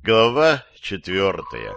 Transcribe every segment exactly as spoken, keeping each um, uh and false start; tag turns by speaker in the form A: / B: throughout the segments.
A: Глава четвертая.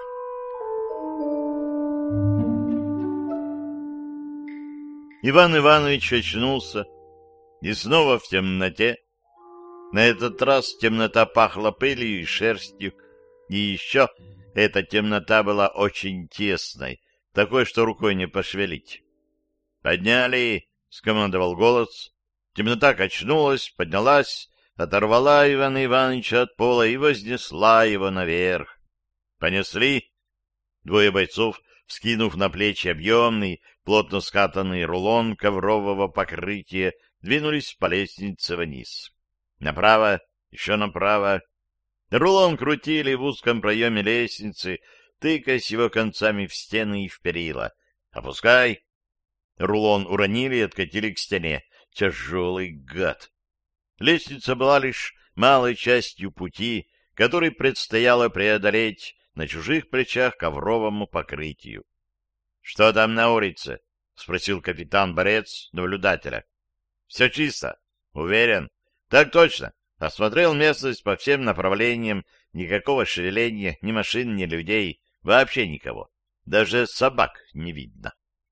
A: Иван Иванович очнулся, и снова в темноте. На этот раз темнота пахла пылью и шерстью, и еще эта темнота была очень тесной, такой, что рукой не пошевелить. «Подняли!» — скомандовал голос. Темнота качнулась, поднялась, оторвала Ивана Ивановича от пола и вознесла его наверх. «Понесли?» Двое бойцов, вскинув на плечи объемный, плотно скатанный рулон коврового покрытия, двинулись по лестнице вниз. Направо, еще направо. Рулон крутили в узком проеме лестницы, тыкаясь его концами в стены и в перила. «Опускай!» Рулон уронили и откатили к стене. Тяжелый гад! Лестница была лишь малой частью пути, который предстояло преодолеть на чужих плечах ковровому покрытию. — Что там на улице? — спросил капитан Борец наблюдателя. — Все чисто. — Уверен. — Так точно. Осмотрел местность по всем направлениям. Никакого шевеления, ни машин, ни людей. Вообще никого. Даже собак не видно.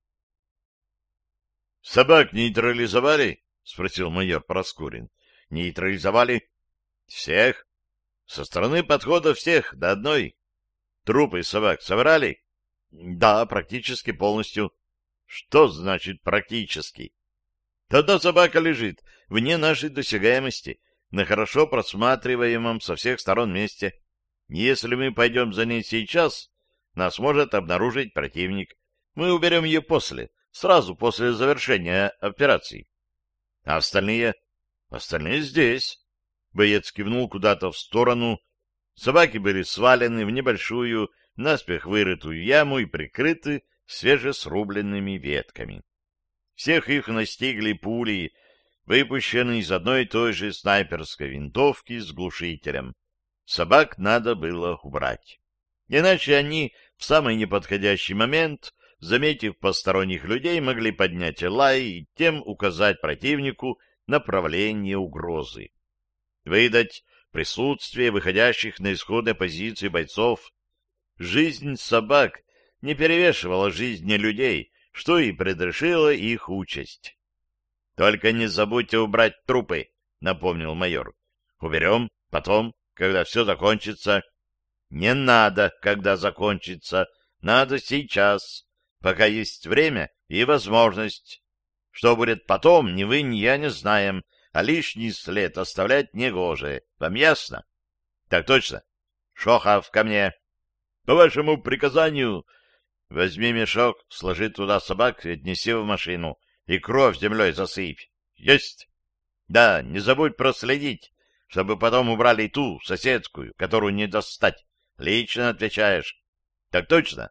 A: — Собак нейтрализовали? — спросил майор Проскурин. — Нейтрализовали. — Всех? — Со стороны подхода всех, до одной. — Трупы собак собрали? — Да, практически полностью. — Что значит практически? — Одна собака лежит вне нашей досягаемости, на хорошо просматриваемом со всех сторон месте. Если мы пойдем за ней сейчас, нас может обнаружить противник. Мы уберем ее после, сразу после завершения операции. А остальные? Остальные здесь. Боец кивнул куда-то в сторону. Собаки были свалены в небольшую, наспех вырытую яму и прикрыты свежесрубленными ветками. Всех их настигли пули, выпущенные из одной и той же снайперской винтовки с глушителем. Собак надо было убрать. Иначе они в самый неподходящий момент, заметив посторонних людей, могли поднять лай и тем указать противнику направление угрозы. Выдать присутствие выходящих на исходные позиции бойцов. Жизнь собак не перевешивала жизни людей, что и предрешило их участь. — Только не забудьте убрать трупы, — напомнил майор. — Уберем потом, когда все закончится. — Не надо, когда закончится. Надо сейчас, пока есть время и возможность. Что будет потом, ни вы, ни я не знаем, а лишний след оставлять негоже. Вам ясно? — Так точно. — Шохов, ко мне. — По вашему приказанию. Возьми мешок, сложи туда собак и отнеси в машину. И кровь землей засыпь. Есть? Да, не забудь проследить, чтобы потом убрали ту, соседскую, которую не достать. Лично отвечаешь. Так точно?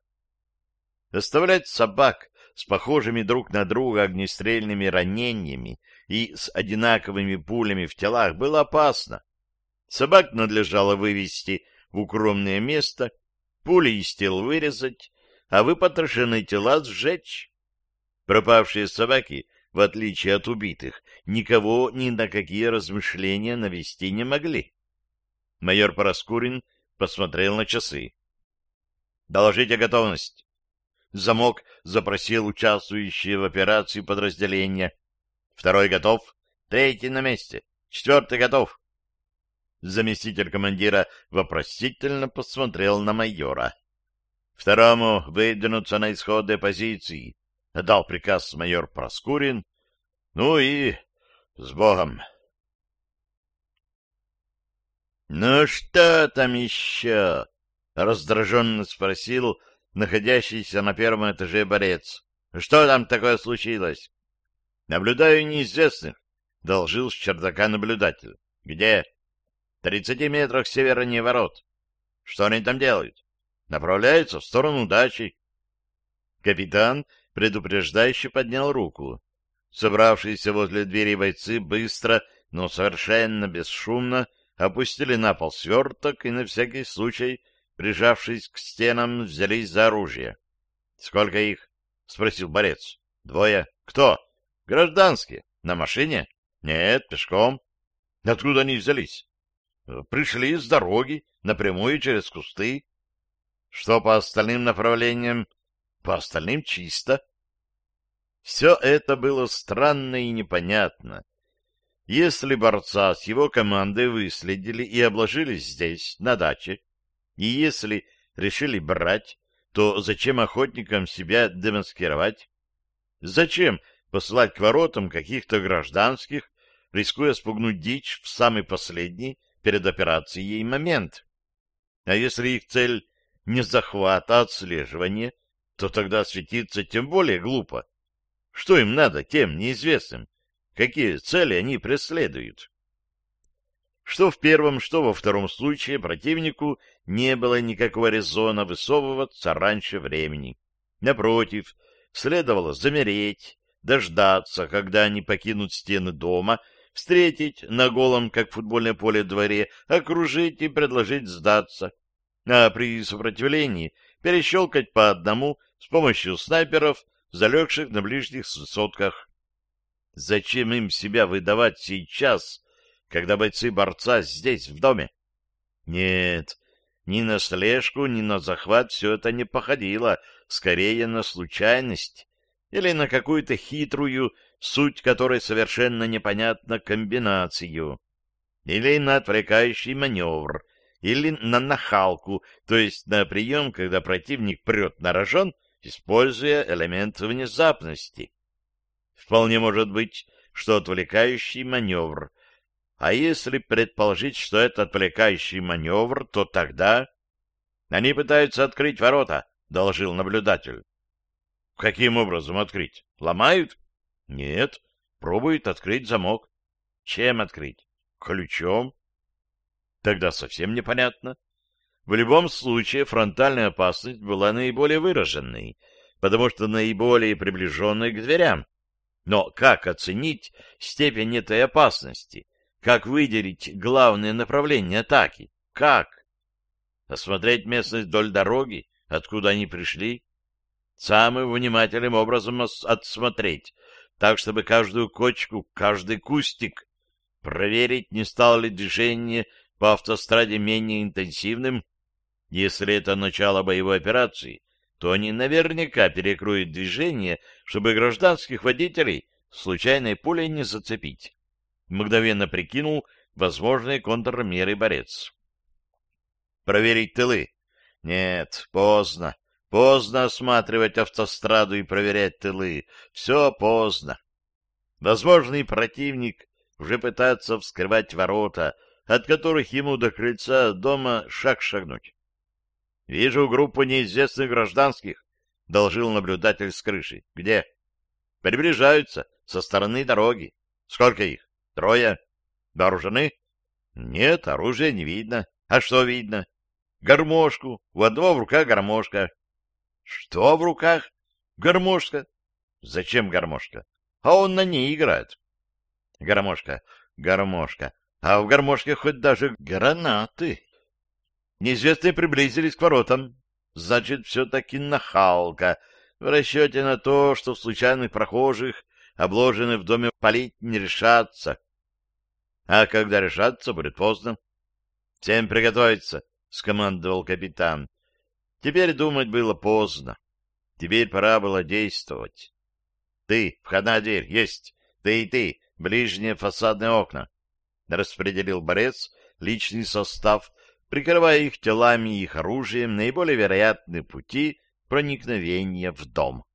A: Оставлять собак с похожими друг на друга огнестрельными ранениями и с одинаковыми пулями в телах было опасно. Собак надлежало вывести в укромное место, пули из тел вырезать, а выпотрошенные тела сжечь. Пропавшие собаки, в отличие от убитых, никого ни на какие размышления навести не могли. Майор Проскурин посмотрел на часы. — Доложите готовность. Замок запросил участвующие в операции подразделения. Второй готов. Третий на месте. Четвертый готов. Заместитель командира вопросительно посмотрел на майора. Второму выдвинуться на исходные позиции. Дал приказ майор Проскурин. Ну и с Богом. — Ну что там еще? — раздраженно спросил находящийся на первом этаже Борец. — Что там такое случилось? — Наблюдаю неизвестных, — доложил с чердака наблюдатель. — Где? — В тридцати метрах севернее ворот. — Что они там делают? — Направляются в сторону дачи. Капитан предупреждающе поднял руку. Собравшиеся возле двери бойцы быстро, но совершенно бесшумно опустили на пол сверток и на всякий случай, прижавшись к стенам, взялись за оружие. — Сколько их? — спросил Борец. — Двое. — Кто? — Гражданские. — На машине? — Нет, пешком. — Откуда они взялись? Пришли с дороги, напрямую через кусты. Что по остальным направлениям? По остальным чисто. Все это было странно и непонятно. Если борца с его командой выследили и обложили здесь, на даче, и если решили брать, то зачем охотникам себя демаскировать? Зачем посылать к воротам каких-то гражданских, рискуя спугнуть дичь в самый последний перед операцией момент? А если их цель не захват, а отслеживание, то тогда светиться тем более глупо. Что им надо, тем неизвестным? Какие цели они преследуют? Что в первом, что во втором случае противнику не было никакого резона высовываться раньше времени. Напротив, следовало замереть, дождаться, когда они покинут стены дома, встретить на голом, как футбольное поле, дворе, окружить и предложить сдаться, а при сопротивлении перещелкать по одному с помощью снайперов, залегших на ближних высотках. Зачем им себя выдавать сейчас, когда бойцы борца здесь, в доме? Нет, ни на слежку, ни на захват все это не походило, скорее на случайность или на какую-то хитрую, суть которой совершенно непонятна, комбинацию, или на отвлекающий маневр, или на нахалку, то есть на прием, когда противник прет на рожон, используя элемент внезапности. Вполне может быть, что отвлекающий маневр. А если предположить, что это отвлекающий маневр, то тогда... Они пытаются открыть ворота, — доложил наблюдатель. Каким образом открыть? Ломают? Нет, пробуют открыть замок. Чем открыть? Ключом. Тогда совсем непонятно. В любом случае фронтальная опасность была наиболее выраженной, потому что наиболее приближенной к дверям. Но как оценить степень этой опасности? Как выделить главное направление атаки? Как? Осмотреть местность вдоль дороги, откуда они пришли? Самым внимательным образом отсмотреть, так, чтобы каждую кочку, каждый кустик проверить, не стало ли движение по автостраде менее интенсивным. Если это начало боевой операции, то они наверняка перекроют движение, чтобы гражданских водителей случайной пулей не зацепить. Мгновенно прикинул возможные контрмеры борец. Проверить тылы? Нет, поздно. Поздно осматривать автостраду и проверять тылы. Все поздно. Возможный противник уже пытается вскрывать ворота, от которых ему до крыльца дома шаг шагнуть. — Вижу группу неизвестных гражданских, — доложил наблюдатель с крыши. — Где? — Приближаются, со стороны дороги. — Сколько их? — Трое. — Вооружены? — Нет, оружия не видно. — А что видно? — Гармошку. У одного в руках гармошка. — Что в руках? — Гармошка. — Зачем гармошка? — А он на ней играет. — Гармошка, гармошка. А в гармошке хоть даже гранаты. Неизвестные приблизились к воротам. Значит, все-таки нахалка, в расчете на то, что в случайных прохожих, обложенные в доме, палить не решатся. А когда решатся, будет поздно. — Всем приготовиться, — скомандовал капитан. Теперь думать было поздно. Теперь пора было действовать. — Ты, входная дверь, есть. Ты и ты, ближние фасадные окна. Распределил борец личный состав, прикрывая их телами и их оружием наиболее вероятные пути проникновения в дом.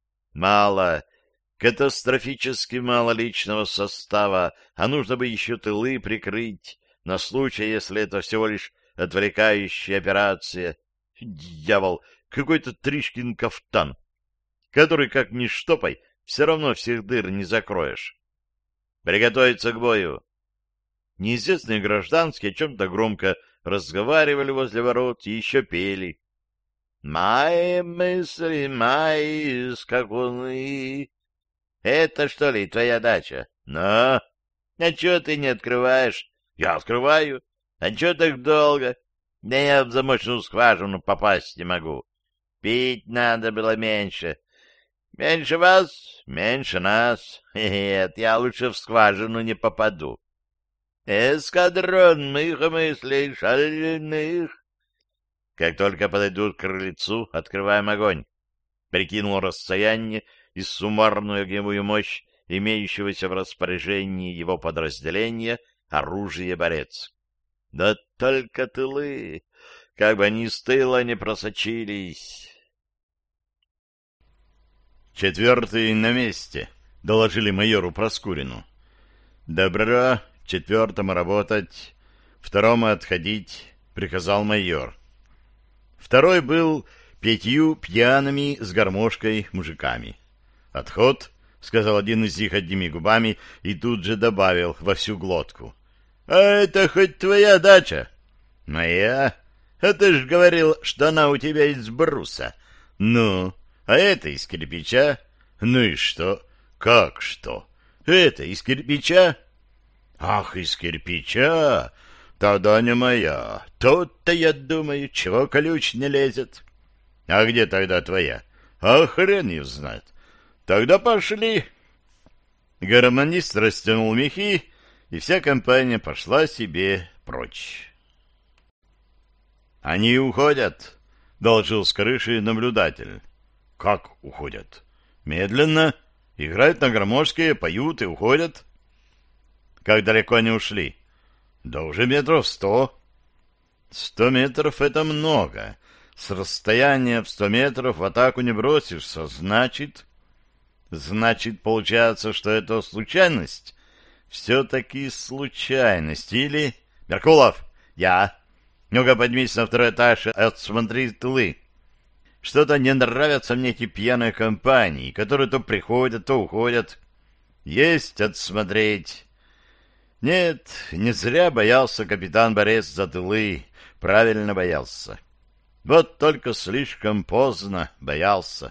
A: Мало, катастрофически мало личного состава, а нужно бы еще тылы прикрыть, на случай, если это всего лишь отвлекающая операция. Дьявол, какой-то Тришкин кафтан, который, как ни штопай, все равно всех дыр не закроешь. Приготовиться к бою. Неизвестные гражданские о чем-то громко разговаривали возле ворот и еще пели. «Мои мысли, мои скакуны». «Это, что ли, твоя дача?» «Но! А чего ты не открываешь?» «Я открываю. А чего так долго?» «Да я в замочную скважину попасть не могу. Пить надо было меньше». «Меньше вас, меньше нас. Нет, я лучше в скважину не попаду». Эскадрон моих мыслей шальных. Как только подойдут к крыльцу, открываем огонь. Прикинул расстояние и суммарную огневую мощь имеющегося в распоряжении его подразделения оружие борец. Да только тылы, как бы они с тыла не просочились. Четвертый на месте, доложили майору Проскурину. Добро, четвертому работать, второму отходить, приказал майор. Второй был пятью пьяными с гармошкой мужиками. Отход, сказал один из них одними губами и тут же добавил во всю глотку. А это хоть твоя дача? Моя? А ты ж говорил, что она у тебя из бруса. Ну, а это из кирпича? Ну и что? Как что? Это из кирпича? Ах, из кирпича? Тогда не моя. Тут-то, я думаю, чего ключ не лезет. А где тогда твоя? А хрен ее знает. Тогда пошли. Гармонист растянул мехи, и вся компания пошла себе прочь. Они уходят, доложил с крыши наблюдатель. Как уходят? Медленно. Играют на гармошке, поют и уходят. Как далеко они ушли? Да уже метров сто. Сто метров — это много. С расстояния в сто метров в атаку не бросишься. Значит... Значит, получается, что это случайность? Все-таки случайность. Или... Меркулов, я. Ну-ка поднимись на второй этаж и отсмотри тылы. Что-то не нравятся мне эти пьяные компании, которые то приходят, то уходят. Есть отсмотреть. Нет, не зря боялся капитан Борец за тылы. Правильно боялся. Вот только слишком поздно боялся.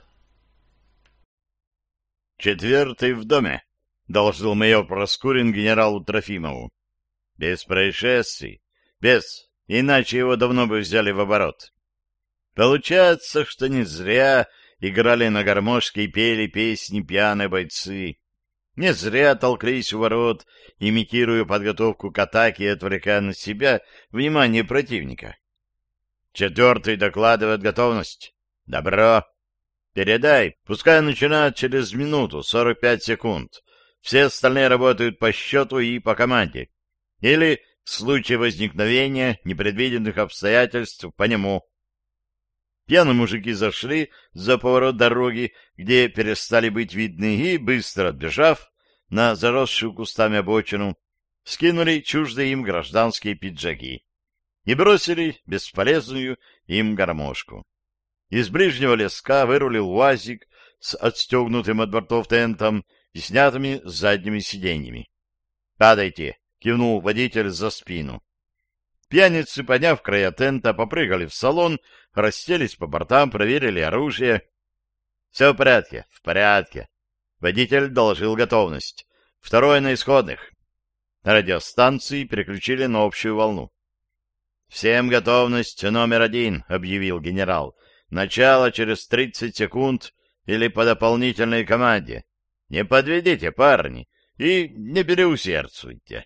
A: Четвертый в доме, доложил майор Проскурин генералу Трофимову. Без происшествий. Без. Иначе его давно бы взяли в оборот. Получается, что не зря играли на гармошке и пели песни пьяные бойцы. Не зря толклись у ворот, имитируя подготовку к атаке и отвлекая на себя внимание противника. Четвертый докладывает готовность. Добро. Передай, пускай начинают через минуту, сорок пять секунд. Все остальные работают по счету и по команде. Или, в случае возникновения непредвиденных обстоятельств, по нему. Пьяные мужики зашли за поворот дороги, где перестали быть видны, и, быстро отбежав на заросшую кустами обочину, скинули чуждые им гражданские пиджаки и бросили бесполезную им гармошку. Из ближнего леска вырулил УАЗик с отстегнутым от бортов тентом и снятыми задними сиденьями. «Падайте!» — кивнул водитель за спину. Пьяницы, подняв края тента, попрыгали в салон, расселись по бортам, проверили оружие. «Все в порядке, в порядке». Водитель доложил готовность. Второе на исходных. Радиостанции переключили на общую волну. «Всем готовность номер один», — объявил генерал. «Начало через тридцать секунд или по дополнительной команде. Не подведите, парни, и не переусердствуйте».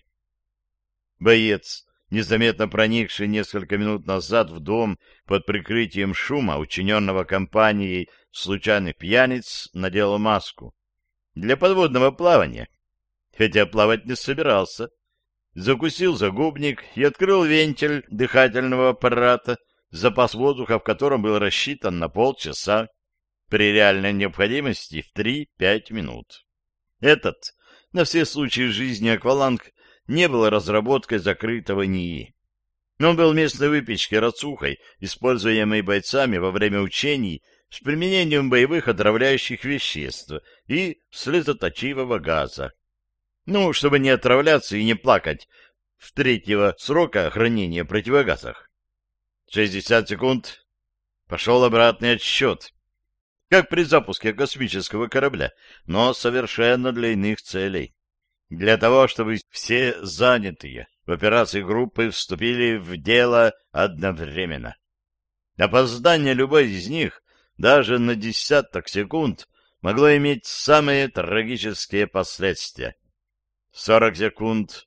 A: Боец, незаметно проникший несколько минут назад в дом под прикрытием шума, учиненного компанией случайных пьяниц, надел маску для подводного плавания, хотя плавать не собирался. Закусил загубник и открыл вентиль дыхательного аппарата, запас воздуха в котором был рассчитан на полчаса, при реальной необходимости в три-пять минут. Этот, на все случаи жизни акваланг, не был разработкой закрытого НИИ. Он был местной выпечкой рацухой, используемой бойцами во время учений с применением боевых отравляющих веществ и слезоточивого газа. Ну, чтобы не отравляться и не плакать в третьего срока хранения противогазах. шестьдесят секунд. Пошел обратный отсчет. Как при запуске космического корабля, но совершенно для иных целей. Для того, чтобы все занятые в операции группы вступили в дело одновременно. Опоздание любой из них, даже на десяток секунд, могло иметь самые трагические последствия. Сорок секунд.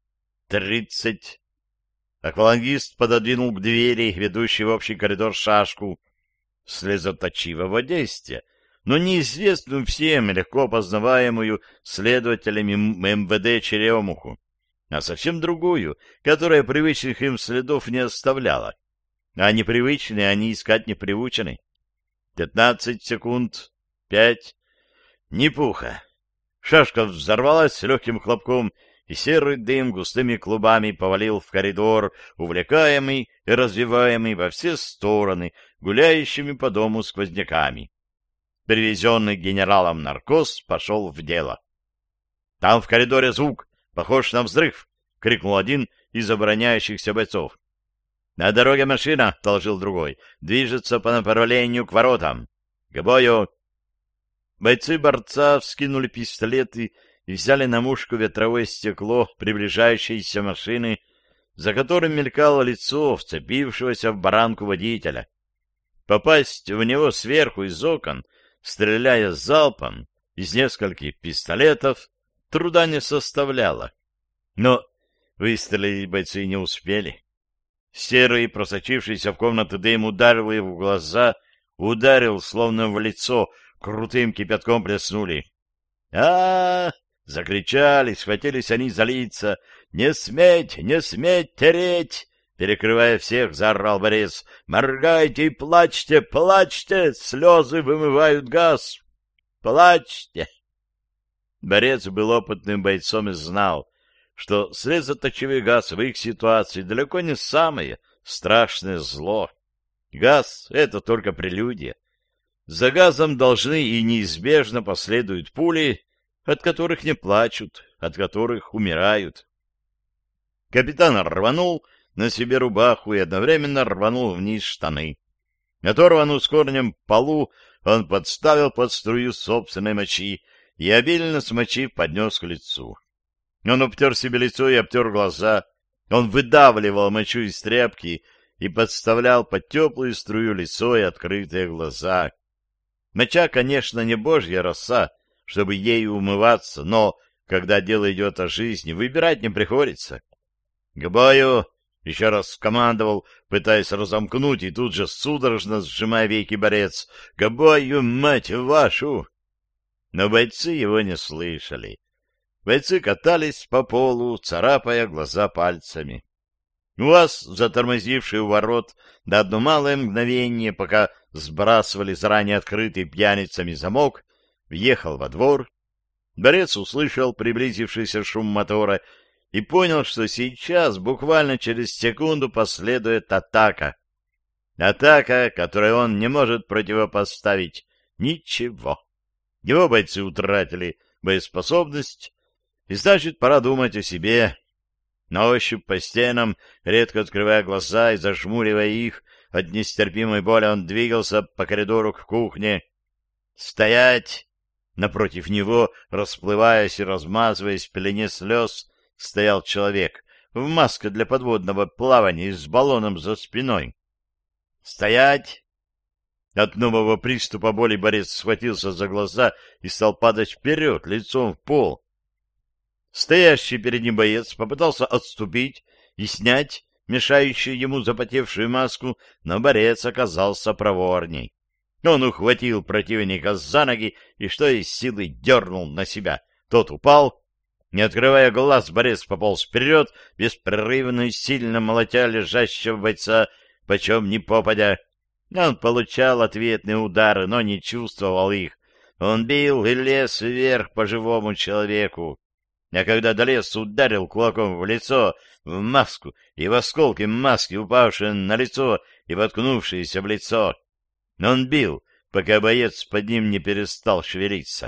A: Тридцать. Аквалангист пододвинул к двери, ведущей в общий коридор, шашку слезоточивого действия, но неизвестную всем и легко познаваемую следователями эм вэ дэ черемуху, а совсем другую, которая привычных им следов не оставляла. А непривычные они искать не приучены. Пятнадцать секунд. Пять. Ни пуха. Шашка взорвалась с легким хлопком, и серый дым густыми клубами повалил в коридор, увлекаемый и развиваемый во все стороны гуляющими по дому сквозняками. Привезенный генералом наркоз пошел в дело. — Там в коридоре звук, похож на взрыв! — крикнул один из обороняющихся бойцов. — На дороге машина, — доложил другой, — движется по направлению к воротам. — К бою! Бойцы борца вскинули пистолеты и взяли на мушку ветровое стекло приближающейся машины, за которым мелькало лицо вцепившегося в баранку водителя. Попасть в него сверху из окон, стреляя залпом из нескольких пистолетов, труда не составляло. Но выстрелить бойцы не успели. Серый, просочившийся в комнату дым, ударил его в глаза, ударил, словно в лицо, крутым кипятком плеснули. а, -а, -а Закричали, схватились они за лица. «Не сметь, не сметь тереть!» Перекрывая всех, заорал борец. «Моргайте и плачьте, плачьте! Слезы вымывают газ! Плачьте!» Борец был опытным бойцом и знал, что слезоточивый газ в их ситуации далеко не самое страшное зло. Газ — это только прелюдия. За газом должны и неизбежно последуют пули, от которых не плачут, от которых умирают. Капитан рванул на себе рубаху и одновременно рванул вниз штаны. Оторванную с корнем полу он подставил под струю собственной мочи и, обильно смочив, поднес к лицу. Он обтер себе лицо и обтер глаза. Он выдавливал мочу из тряпки и подставлял под теплую струю лицо и открытые глаза. Моча, конечно, не божья роса, чтобы ею умываться, но, когда дело идет о жизни, выбирать не приходится. — К бою! — еще раз скомандовал, пытаясь разомкнуть, и тут же судорожно сжимая веки борец. — К бою, мать вашу! Но бойцы его не слышали. Бойцы катались по полу, царапая глаза пальцами. УАЗ, затормозивший у ворот на одно малое мгновение, пока сбрасывали заранее открытый пьяницами замок, въехал во двор. Борец услышал приблизившийся шум мотора и понял, что сейчас, буквально через секунду, последует атака. Атака, которой он не может противопоставить ничего. Его бойцы утратили боеспособность, и значит, пора думать о себе. На ощупь по стенам, редко открывая глаза и зажмуривая их, от нестерпимой боли он двигался по коридору к кухне. «Стоять!» Напротив него, расплываясь и размазываясь в пелене слез, стоял человек в маске для подводного плавания и с баллоном за спиной. «Стоять!» От нового приступа боли борец схватился за глаза и стал падать вперед, лицом в пол. Стоящий перед ним боец попытался отступить и снять мешающую ему запотевшую маску, но борец оказался проворней. Он ухватил противника за ноги и что из силы дернул на себя. Тот упал. Не открывая глаз, борец пополз вперед, беспрерывно и сильно молотя лежащего бойца, почем ни попадя. Он получал ответные удары, но не чувствовал их. Он бил и лез вверх по живому человеку. А когда долез, ударил кулаком в лицо, в маску и в осколки маски, упавшие на лицо и воткнувшиеся в лицо. Он бил, пока боец под ним не перестал шевелиться.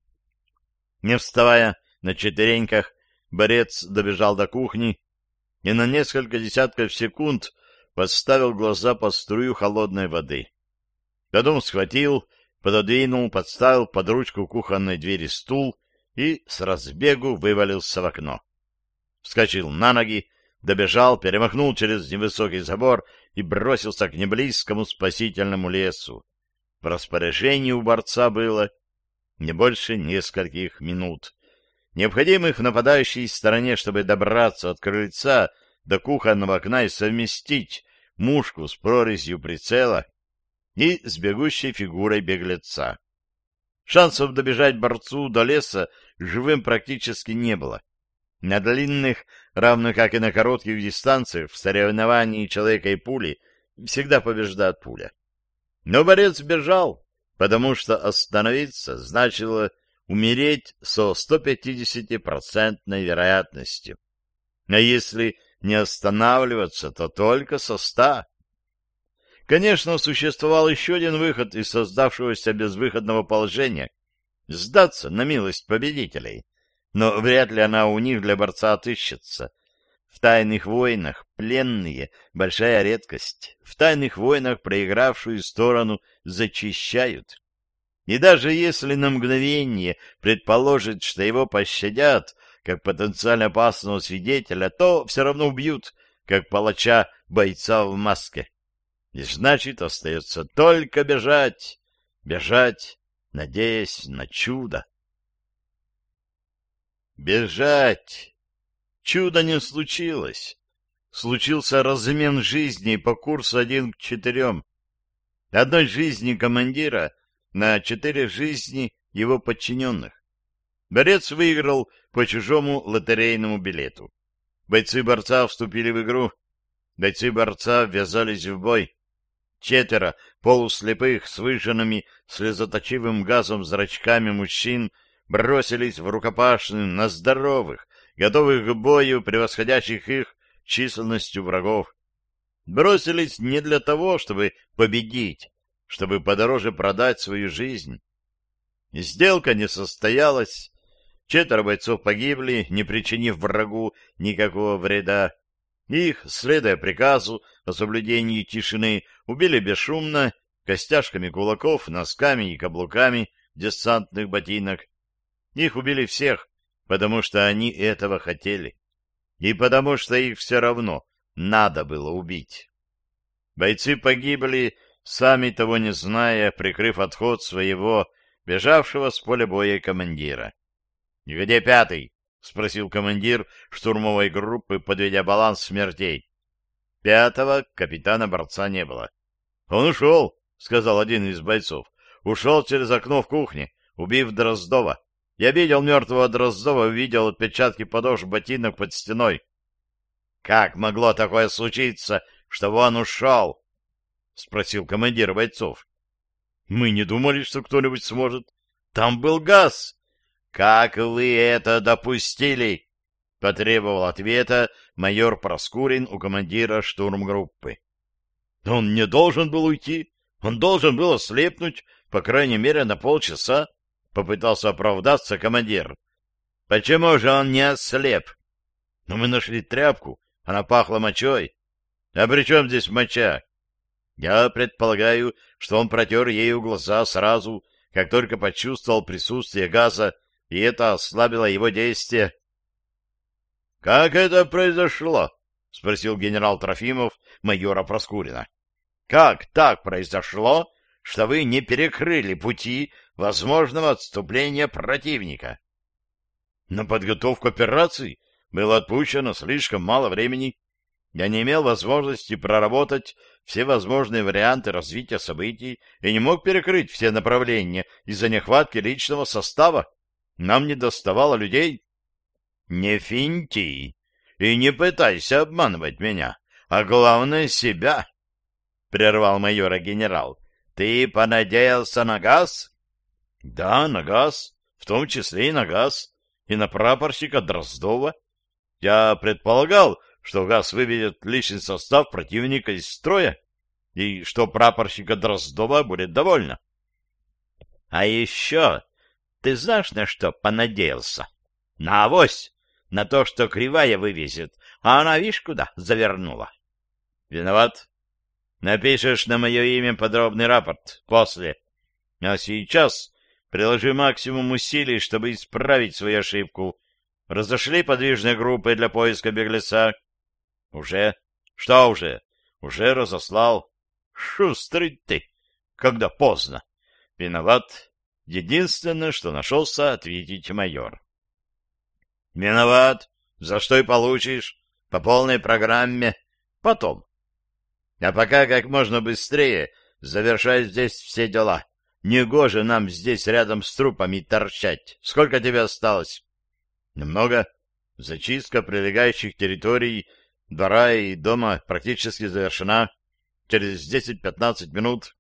A: Не вставая на четвереньках, борец добежал до кухни и на несколько десятков секунд подставил глаза под струю холодной воды. Потом схватил, пододвинул, подставил под ручку кухонной двери стул и с разбегу вывалился в окно. Вскочил на ноги, добежал, перемахнул через невысокий забор и бросился к неблизкому спасительному лесу. В распоряжении у борца было не больше нескольких минут. необходимых нападающей стороне, чтобы добраться от крыльца до кухонного окна и совместить мушку с прорезью прицела и с бегущей фигурой беглеца. Шансов добежать борцу до леса живым практически не было. На длинных, равно как и на коротких дистанциях, в соревновании человека и пули всегда побеждает пуля. Но борец бежал, потому что остановиться значило умереть со стопятидесятипроцентной вероятностью. А если не останавливаться, то только со ста. Конечно, существовал еще один выход из создавшегося безвыходного положения — сдаться на милость победителей. Но вряд ли она у них для борца отыщется. В тайных войнах пленные — большая редкость. В тайных войнах проигравшую сторону зачищают. И даже если на мгновение предположит, что его пощадят, как потенциально опасного свидетеля, то все равно убьют, как палача бойца в маске. И значит, остается только бежать, бежать, надеясь на чудо. Бежать! Чудо не случилось. Случился размен жизни по курсу один к четырем. Одной жизни командира на четыре жизни его подчиненных. Борец выиграл по чужому лотерейному билету. Бойцы борца вступили в игру. Бойцы борца ввязались в бой. Четверо полуслепых с выжженными слезоточивым газом зрачками мужчин бросились в рукопашную на здоровых, готовых к бою, превосходящих их численностью врагов. Бросились не для того, чтобы победить, чтобы подороже продать свою жизнь. Сделка не состоялась. Четверо бойцов погибли, не причинив врагу никакого вреда. Их, следуя приказу о соблюдении тишины, убили бесшумно, костяшками кулаков, носками и каблуками десантных ботинок. Их убили всех, потому что они этого хотели. И потому что их все равно надо было убить. Бойцы погибли, сами того не зная, прикрыв отход своего, бежавшего с поля боя командира. — Где пятый? — спросил командир штурмовой группы, подведя баланс смертей. Пятого капитана борца не было. — Он ушел, — сказал один из бойцов. — Ушел через окно в кухне, убив Дроздова. Я видел мертвого Дроздова, видел отпечатки подошв ботинок под стеной. — Как могло такое случиться, чтобы он ушел? — спросил командир бойцов. — Мы не думали, что кто-нибудь сможет. Там был газ. — Как вы это допустили? — потребовал ответа майор Проскурин у командира штурмгруппы. — Он не должен был уйти. Он должен был ослепнуть, по крайней мере, на полчаса. — попытался оправдаться командир. — Почему же он не ослеп? — Но мы нашли тряпку. Она пахла мочой. — А при чем здесь моча? — Я предполагаю, что он протер ею глаза сразу, как только почувствовал присутствие газа, и это ослабило его действие. — Как это произошло? — спросил генерал Трофимов майора Проскурина. — Как так произошло, что вы не перекрыли пути возможного отступления противника? На подготовку операции было отпущено слишком мало времени. Я не имел возможности проработать все возможные варианты развития событий и не мог перекрыть все направления из-за нехватки личного состава. Нам не доставало людей. Не финти и не пытайся обманывать меня, а главное себя, — прервал майора генерал. Ты понадеялся на газ? Да, на газ, в том числе и на газ, и на прапорщика Дроздова. Я предполагал, что газ выведет личный состав противника из строя, и что прапорщика Дроздова будет довольно. А еще ты знаешь, на что понадеялся? На авось, на то, что кривая вывезет, а она, видишь, куда завернула. Виноват. Напишешь на мое имя подробный рапорт после. А сейчас приложи максимум усилий, чтобы исправить свою ошибку. Разошли подвижные группы для поиска беглеца? Уже? Что уже? Уже разослал. Шустрый ты, когда поздно. Виноват. Единственное, что нашелся ответить майор. Виноват. За что и получишь. По полной программе. Потом. А пока как можно быстрее завершай здесь все дела. Негоже нам здесь рядом с трупами торчать. Сколько тебе осталось? Немного. Зачистка прилегающих территорий, двора и дома практически завершена. Через десять-пятнадцать минут.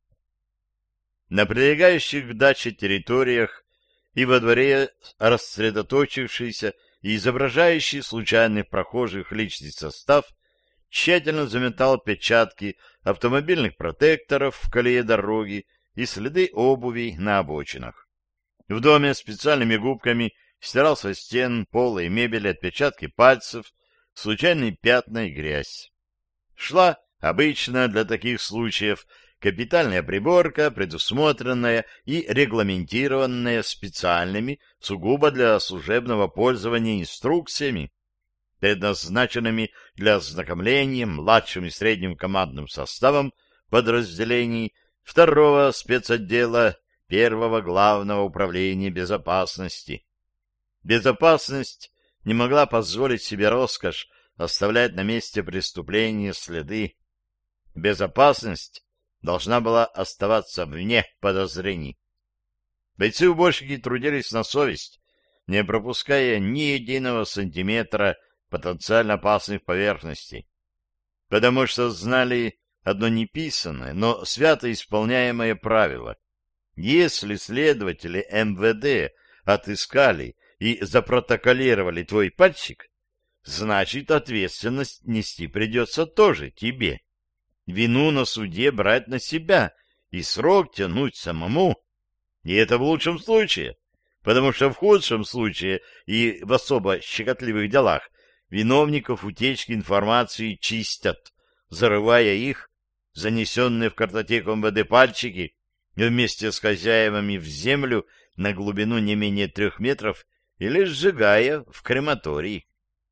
A: На прилегающих к даче территориях и во дворе рассредоточившийся и изображающий случайных прохожих личный состав тщательно заметал отпечатки автомобильных протекторов в колее дороги и следы обуви на обочинах. В доме специальными губками стирал со стен, пола и мебели отпечатки пальцев, случайные пятна и грязь. Шла обычная для таких случаев капитальная приборка, предусмотренная и регламентированная специальными, сугубо для служебного пользования инструкциями, предназначенными для ознакомления младшим и средним командным составом подразделений второго спецотдела первого главного управления безопасности. Безопасность не могла позволить себе роскошь оставлять на месте преступления следы. Безопасность должна была оставаться вне подозрений. Бойцы-уборщики трудились на совесть, не пропуская ни единого сантиметра потенциально опасных поверхностей, потому что знали одно неписанное, но свято исполняемое правило. Если следователи эм вэ дэ отыскали и запротоколировали твой пальчик, значит, ответственность нести придется тоже тебе. Вину на суде брать на себя и срок тянуть самому. И это в лучшем случае, потому что в худшем случае и в особо щекотливых делах виновников утечки информации чистят, зарывая их, занесенные в картотеку эм вэ дэ пальчики, вместе с хозяевами в землю на глубину не менее трех метров или сжигая в крематории.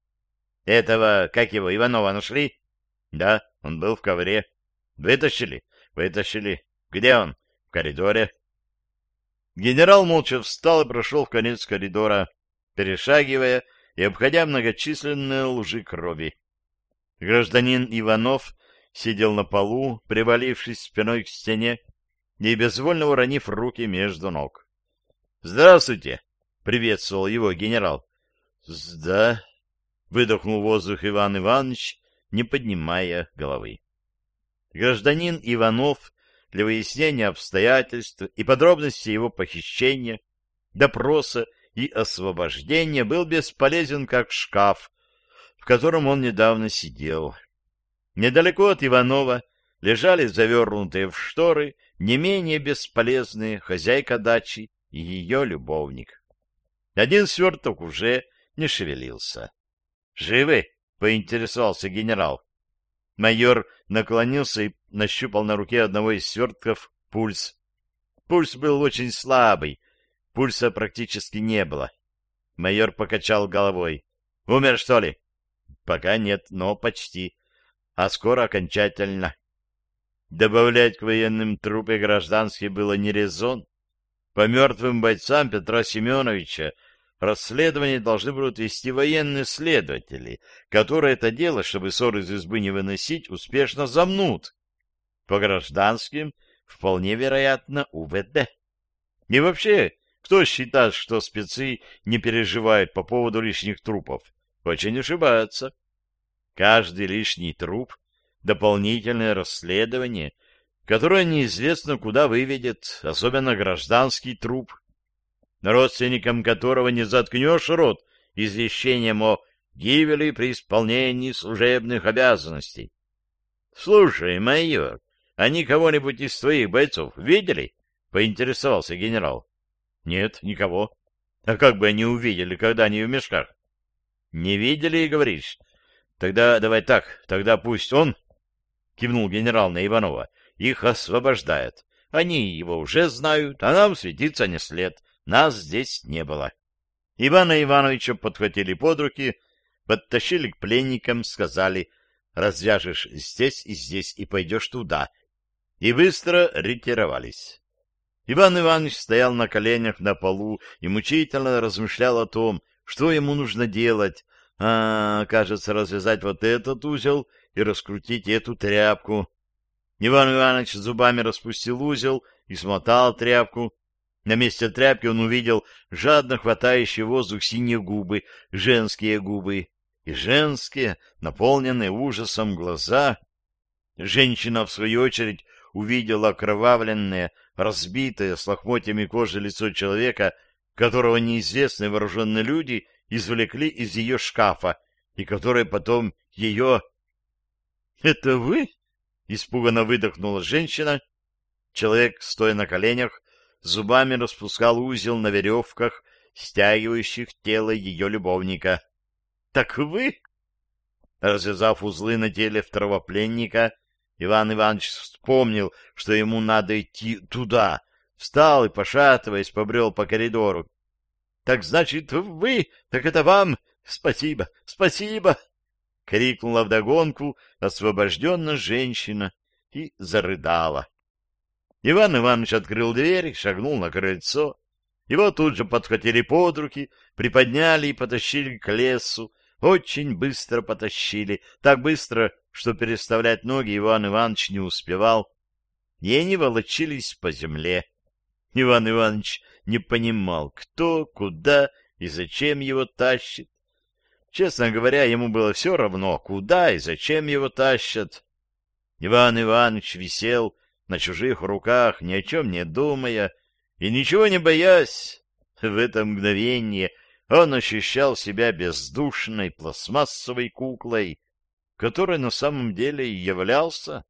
A: Этого, как его, Иванова нашли? Да, он был в ковре. Вытащили? Вытащили. Где он? В коридоре. Генерал молча встал и прошел в конец коридора, перешагивая и обходя многочисленные лужи крови. Гражданин Иванов сидел на полу, привалившись спиной к стене и безвольно уронив руки между ног. — Здравствуйте! — приветствовал его генерал. — Сда... — выдохнул воздух Иван Иванович, не поднимая головы. Гражданин Иванов для выяснения обстоятельств и подробностей его похищения, допроса и освобождения был бесполезен, как шкаф, в котором он недавно сидел. Недалеко от Иванова лежали завернутые в шторы не менее бесполезные хозяйка дачи и ее любовник. Один сверток уже не шевелился. «Живы?» — поинтересовался генерал. Майор наклонился и нащупал на руке одного из свертков пульс. Пульс был очень слабый, пульса практически не было. Майор покачал головой. «Умер, что ли?» «Пока нет, но почти. А скоро окончательно». Добавлять к военным трупы гражданские было не резон. По мертвым бойцам Петра Семеновича расследование должны будут вести военные следователи, которые это дело, чтобы ссор из избы не выносить, успешно замнут. По гражданским вполне вероятно у вэ дэ. И вообще, кто считает, что спецы не переживают по поводу лишних трупов, очень ошибается. Каждый лишний труп — дополнительное расследование, которое неизвестно куда выведет, особенно гражданский труп, родственникам которого не заткнешь рот извещением о гибели при исполнении служебных обязанностей. — Слушай, майор, они кого-нибудь из твоих бойцов видели? — поинтересовался генерал. — Нет, никого. — А как бы они увидели, когда они в мешках? — Не видели, говоришь? — Тогда давай так, тогда пусть он, — кивнул генерал на Иванова, — их освобождает. Они его уже знают, а нам светиться не след. Нас здесь не было. Ивана Ивановича подхватили под руки, подтащили к пленникам, сказали: развяжешь здесь и здесь и пойдешь туда. И быстро ретировались. Иван Иванович стоял на коленях на полу и мучительно размышлял о том,
B: Что ему нужно делать? А, кажется, развязать вот этот узел и раскрутить эту тряпку. Иван Иванович зубами распустил узел и смотал тряпку. На месте тряпки он увидел жадно хватающие воздух синие губы, женские губы, и женские, наполненные ужасом глаза. Женщина, в свою очередь, увидела окровавленное, разбитое с лохмотьями кожи лицо человека, которого неизвестные вооруженные люди извлекли из ее шкафа, и который потом ее... — Это вы? — испуганно выдохнула женщина. Человек, стоя на коленях, зубами распускал узел на веревках, стягивающих тело ее любовника. — Так вы? Развязав узлы на теле второго пленника, Иван Иванович вспомнил, что ему надо идти туда, встал и, пошатываясь, побрел по коридору. — Так значит, вы? Так это вам? Спасибо, спасибо! — крикнула вдогонку освобожденная женщина и зарыдала. Иван Иванович открыл дверь и шагнул на крыльцо. Его тут же подхватили под руки, приподняли и потащили к лесу. Очень быстро потащили, так быстро, что переставлять ноги Иван Иванович не успевал. И они волочились по земле. Иван Иванович не понимал, кто, куда и зачем его тащит. Честно говоря, ему было все равно, куда и зачем его тащат. Иван Иванович висел на чужих руках, ни о чем не думая и ничего не боясь. В это мгновение он ощущал себя бездушной пластмассовой куклой, которой на самом деле и являлся.